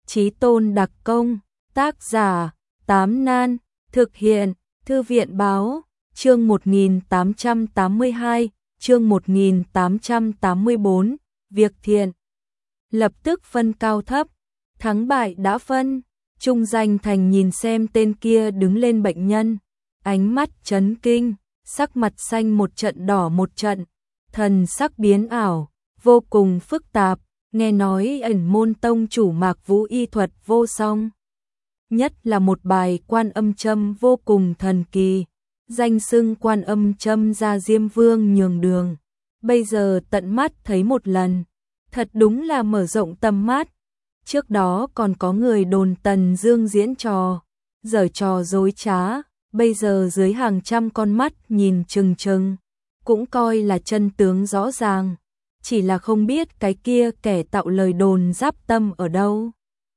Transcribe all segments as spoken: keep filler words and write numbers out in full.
Chí tôn đặc công, tác giả, Tám Nan, thực hiện, Thư viện báo, chương một nghìn tám trăm tám mươi hai, chương một nghìn tám trăm tám mươi bốn, việc thiện. Lập tức phân cao thấp, thắng bại đã phân, Trung Danh Thành nhìn xem tên kia đứng lên bệnh nhân, ánh mắt chấn kinh, sắc mặt xanh một trận đỏ một trận, thần sắc biến ảo, vô cùng phức tạp, nghe nói ẩn môn tông chủ Mạc Vũ y thuật vô song. Nhất là một bài Quan Âm Châm vô cùng thần kỳ, danh xưng Quan Âm Châm ra Diêm Vương nhường đường. Bây giờ tận mắt thấy một lần, thật đúng là mở rộng tầm mắt. Trước đó còn có người đồn Tần Dương diễn trò, giở trò dối trá, bây giờ dưới hàng trăm con mắt nhìn chừng chừng, cũng coi là chân tướng rõ ràng, chỉ là không biết cái kia kẻ tạo lời đồn giáp tâm ở đâu.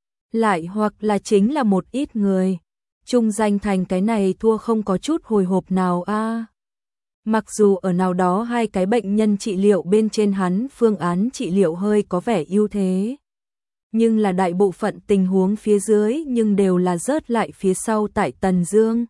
Lại hoặc là chính là một ít người. Trung Danh Thành cái này thua không có chút hồi hộp nào a. À. Mặc dù ở nào đó hai cái bệnh nhân trị liệu bên trên hắn phương án trị liệu hơi có vẻ ưu thế, nhưng là đại bộ phận tình huống phía dưới nhưng đều là rớt lại phía sau tại Tần Dương.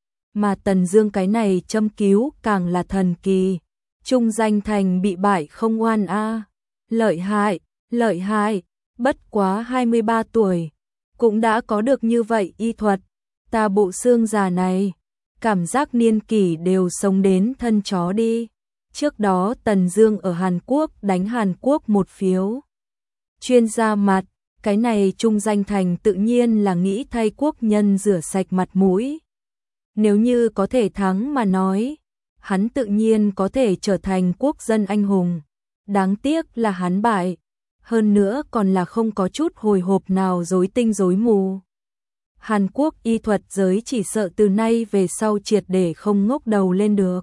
Mà Tần Dương cái này châm cứu càng là thần kỳ. Trung Danh Thành bị bại không oan a. À. Lợi hại, lợi hại, bất quá hai mươi ba tuổi, cũng đã có được như vậy y thuật. Ta bộ xương già này, cảm giác niên kỷ đều sống đến thân chó đi. Trước đó Tần Dương ở Hàn Quốc đánh Hàn Quốc một phiếu. Chuyên gia mặt, cái này Trung Danh Thành tự nhiên là nghĩ thay quốc nhân rửa sạch mặt mũi. Nếu như có thể thắng mà nói, hắn tự nhiên có thể trở thành quốc dân anh hùng. Đáng tiếc là hắn bại, hơn nữa còn là không có chút hồi hộp nào rối tinh rối mù. Hàn Quốc y thuật giới chỉ sợ từ nay về sau triệt để không ngóc đầu lên được.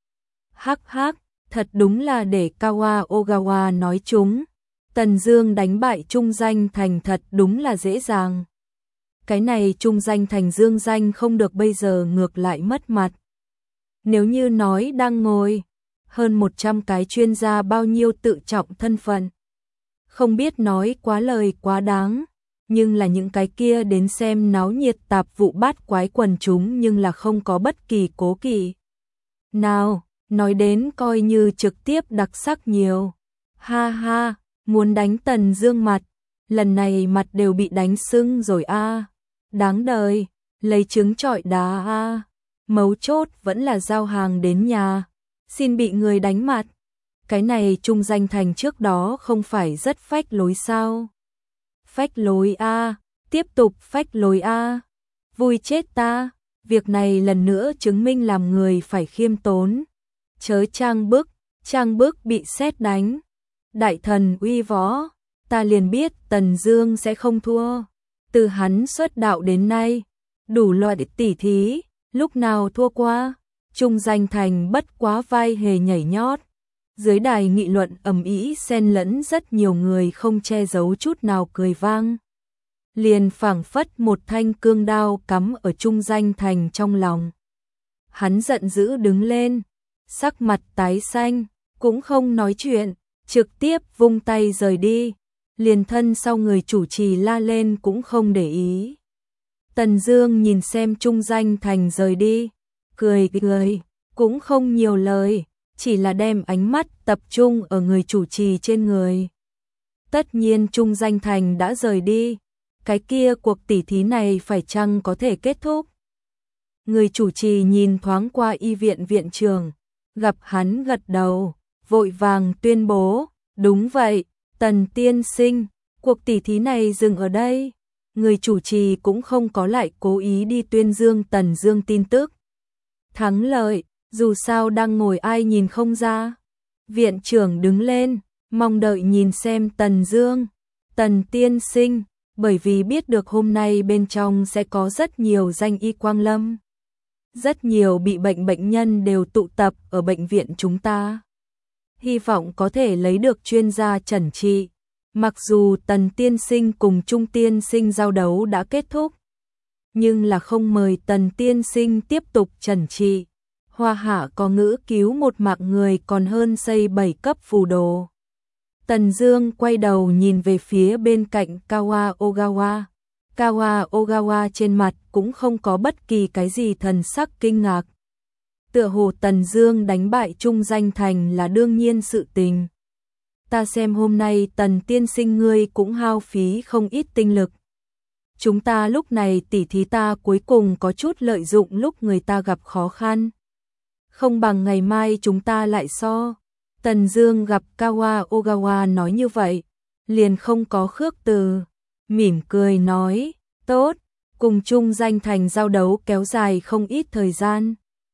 Hắc hắc, thật đúng là để Kawa Ogawa nói chúng. Tần Dương đánh bại Trung Danh Thành thật đúng là dễ dàng. Cái này Trung Danh Thành dương danh không được bây giờ ngược lại mất mặt. Nếu như nói đang ngồi, hơn một trăm cái chuyên gia bao nhiêu tự trọng thân phận. Không biết nói quá lời quá đáng, nhưng là những cái kia đến xem náo nhiệt tạp vụ bát quái quần chúng nhưng là không có bất kỳ cố kỵ. Nào, nói đến coi như trực tiếp đặc sắc nhiều. Ha ha, muốn đánh Tần Dương mặt, lần này mặt đều bị đánh sưng rồi a. À. Đáng đời, lấy trứng trọi đá a. À. Mấu chốt vẫn là giao hàng đến nhà, xin bị người đánh mặt. Cái này Trung Danh Thành trước đó không phải rất phách lối sao? Phách lối a, à, tiếp tục phách lối a. À. Vui chết ta, việc này lần nữa chứng minh làm người phải khiêm tốn. Chớ trang bức, trang bức bị sét đánh. Đại thần uy võ, ta liền biết Tần Dương sẽ không thua. Từ hắn xuất đạo đến nay, đủ loại tỉ thí, lúc nào thua qua. Trung Danh Thành bất quá vai hề nhảy nhót. Dưới đài nghị luận ầm ĩ xen lẫn rất nhiều người không che giấu chút nào cười vang. Liền phảng phất một thanh cương đao cắm ở Trung Danh Thành trong lòng. Hắn giận dữ đứng lên, sắc mặt tái xanh, cũng không nói chuyện, trực tiếp vung tay rời đi. Liền thân sau người chủ trì la lên cũng không để ý. Tần Dương nhìn xem Trung Danh Thành rời đi, cười cười, cũng không nhiều lời, chỉ là đem ánh mắt tập trung ở người chủ trì trên người. Tất nhiên Trung Danh Thành đã rời đi, cái kia cuộc tỉ thí này phải chăng có thể kết thúc? Người chủ trì nhìn thoáng qua y viện viện trưởng, gặp hắn gật đầu, vội vàng tuyên bố, đúng vậy, Tần tiên sinh, cuộc tỉ thí này dừng ở đây. Người chủ trì cũng không có lại cố ý đi tuyên dương Tần Dương tin tức. Thắng lợi, dù sao đang ngồi ai nhìn không ra. Viện trưởng đứng lên, mong đợi nhìn xem Tần Dương. Tần tiên sinh, bởi vì biết được hôm nay bên trong sẽ có rất nhiều danh y quang lâm. Rất nhiều bị bệnh bệnh nhân đều tụ tập ở bệnh viện chúng ta. Hy vọng có thể lấy được chuyên gia chẩn trị. Mặc dù Tần tiên sinh cùng Trung tiên sinh giao đấu đã kết thúc, nhưng là không mời Tần tiên sinh tiếp tục chẩn trị. Hoa hạ có ngữ cứu một mạng người còn hơn xây bảy cấp phù đồ. Tần Dương quay đầu nhìn về phía bên cạnh Kawa Ogawa. Kawa Ogawa trên mặt cũng không có bất kỳ cái gì thần sắc kinh ngạc. Tựa hồ Tần Dương đánh bại Trung Danh Thành là đương nhiên sự tình. Ta xem hôm nay Tần tiên sinh ngươi cũng hao phí không ít tinh lực. Chúng ta lúc này tỉ thí ta cuối cùng có chút lợi dụng lúc người ta gặp khó khăn. Không bằng ngày mai chúng ta lại so. Tần Dương gặp Kawa Ogawa nói như vậy, liền không có khước từ, mỉm cười nói, tốt, cùng Trung Danh Thành giao đấu kéo dài không ít thời gian.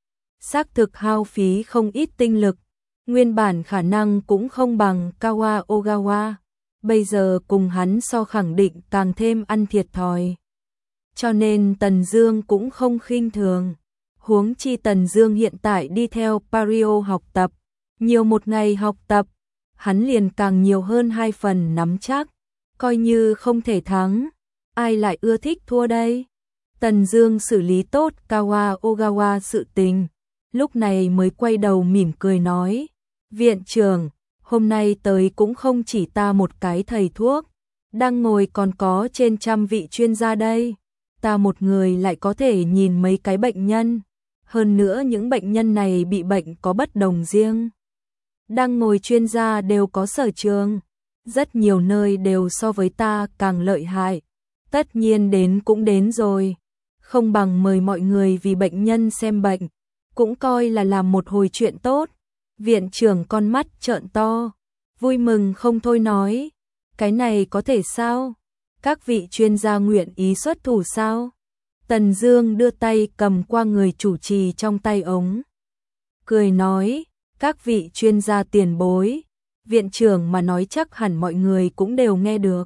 Xác thực hao phí không ít tinh lực, nguyên bản khả năng cũng không bằng Kawa Ogawa, bây giờ cùng hắn so khẳng định càng thêm ăn thiệt thòi. Cho nên Tần Dương cũng không khinh thường, huống chi Tần Dương hiện tại đi theo Pario học tập, nhiều một ngày học tập, hắn liền càng nhiều hơn hai phần nắm chắc, coi như không thể thắng, ai lại ưa thích thua đây. Tần Dương xử lý tốt Kawa Ogawa sự tình, lúc này mới quay đầu mỉm cười nói, viện trưởng, hôm nay tới cũng không chỉ ta một cái thầy thuốc, đang ngồi còn có trên trăm vị chuyên gia đây, ta một người lại có thể nhìn mấy cái bệnh nhân, hơn nữa những bệnh nhân này bị bệnh có bất đồng riêng. Đang ngồi chuyên gia đều có sở trường, rất nhiều nơi đều so với ta càng lợi hại, tất nhiên đến cũng đến rồi, không bằng mời mọi người vì bệnh nhân xem bệnh, cũng coi là làm một hồi chuyện tốt. Viện trưởng con mắt trợn to, vui mừng không thôi nói, cái này có thể sao? Các vị chuyên gia nguyện ý xuất thủ sao? Tần Dương đưa tay cầm qua người chủ trì trong tay ống, cười nói, các vị chuyên gia tiền bối, viện trưởng mà nói chắc hẳn mọi người cũng đều nghe được.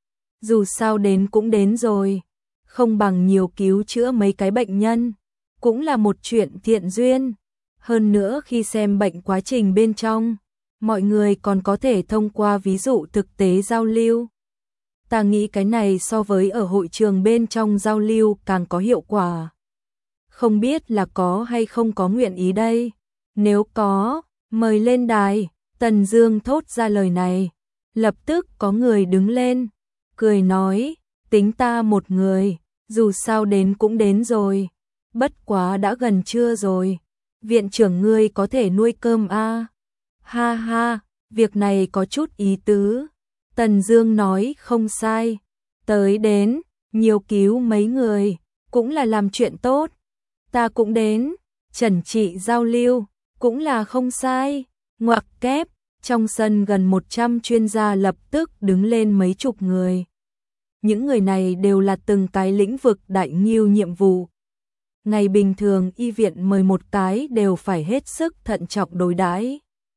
Dù sao đến cũng đến rồi, không bằng nhiều cứu chữa mấy cái bệnh nhân, cũng là một chuyện thiện duyên. Hơn nữa khi xem bệnh quá trình bên trong, mọi người còn có thể thông qua ví dụ thực tế giao lưu. Ta nghĩ cái này so với ở hội trường bên trong giao lưu càng có hiệu quả. Không biết là có hay không có nguyện ý đây? Nếu có, mời lên đài. Tần Dương thốt ra lời này, lập tức có người đứng lên, cười nói, tính ta một người, dù sao đến cũng đến rồi, bất quá đã gần trưa rồi. Viện trưởng ngươi có thể nuôi cơm a? À? Ha ha, việc này có chút ý tứ. Tần Dương nói không sai, tới đến, nhiều cứu mấy người, cũng là làm chuyện tốt. Ta cũng đến, trần trị giao lưu, cũng là không sai. Ngoặc kép, trong sân gần một trăm chuyên gia lập tức đứng lên mấy chục người. Những người này đều là từng cái lĩnh vực đại nghiêu nhiệm vụ. Ngày bình thường y viện mời một cái đều phải hết sức thận trọng đối đãi,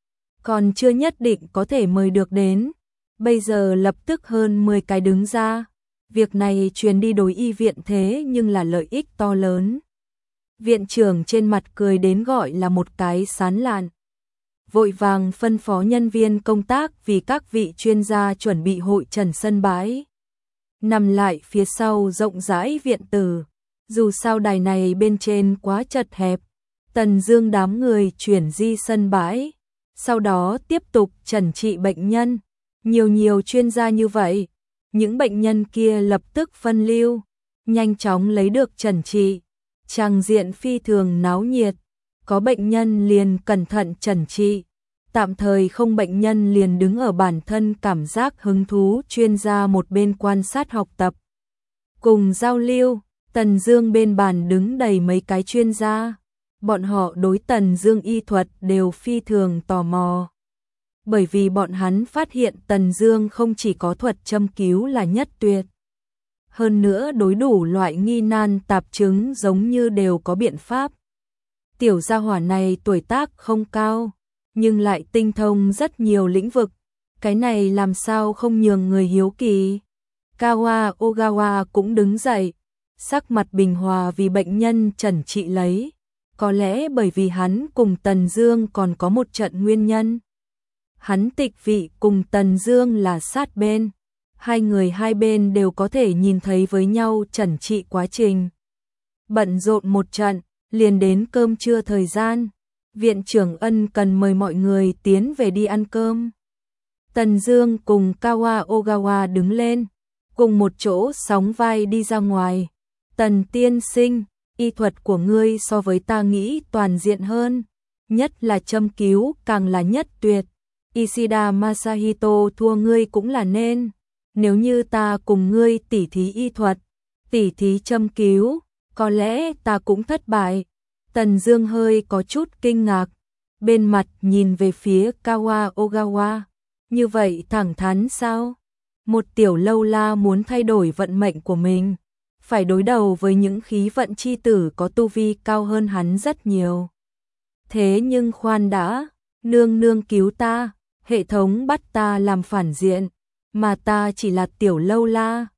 còn chưa nhất định có thể mời được đến. Bây giờ lập tức hơn mười cái đứng ra, việc này truyền đi đối y viện thế nhưng là lợi ích to lớn. Viện trưởng trên mặt cười đến gọi là một cái sán lạn, vội vàng phân phó nhân viên công tác vì các vị chuyên gia chuẩn bị hội trần sân bãi. Nằm lại phía sau rộng rãi viện tử. Dù sao đài này bên trên quá chật hẹp, Tần Dương đám người chuyển di sân bãi, sau đó tiếp tục trần trị bệnh nhân. Nhiều nhiều chuyên gia như vậy, những bệnh nhân kia lập tức phân lưu, nhanh chóng lấy được trần trị. Tràng diện phi thường náo nhiệt, có bệnh nhân liền cẩn thận trần trị, tạm thời không bệnh nhân liền đứng ở bản thân cảm giác hứng thú chuyên gia một bên quan sát học tập, cùng giao lưu. Tần Dương bên bàn đứng đầy mấy cái chuyên gia, bọn họ đối Tần Dương y thuật đều phi thường tò mò. Bởi vì bọn hắn phát hiện Tần Dương không chỉ có thuật châm cứu là nhất tuyệt, hơn nữa đối đủ loại nghi nan tạp chứng giống như đều có biện pháp. Tiểu gia hỏa này tuổi tác không cao, nhưng lại tinh thông rất nhiều lĩnh vực, cái này làm sao không nhường người hiếu kỳ. Kawa Ogawa cũng đứng dậy, sắc mặt bình hòa vì bệnh nhân trần trị lấy, có lẽ bởi vì hắn cùng Tần Dương còn có một trận nguyên nhân. Hắn tịch vị cùng Tần Dương là sát bên, hai người hai bên đều có thể nhìn thấy với nhau trần trị quá trình. Bận rộn một trận, liền đến cơm trưa thời gian, viện trưởng ân cần mời mọi người tiến về đi ăn cơm. Tần Dương cùng Kawa Ogawa đứng lên, cùng một chỗ sóng vai đi ra ngoài. Tần tiên sinh, y thuật của ngươi so với ta nghĩ toàn diện hơn, nhất là châm cứu càng là nhất tuyệt. Ishida Masahito thua ngươi cũng là nên, nếu như ta cùng ngươi tỉ thí y thuật, tỉ thí châm cứu, có lẽ ta cũng thất bại. Tần Dương hơi có chút kinh ngạc, bên mặt nhìn về phía Kawa Ogawa, như vậy thẳng thắn sao? Một tiểu lâu la muốn thay đổi vận mệnh của mình, phải đối đầu với những khí vận chi tử có tu vi cao hơn hắn rất nhiều. Thế nhưng khoan đã, nương nương cứu ta, hệ thống bắt ta làm phản diện, mà ta chỉ là tiểu lâu la,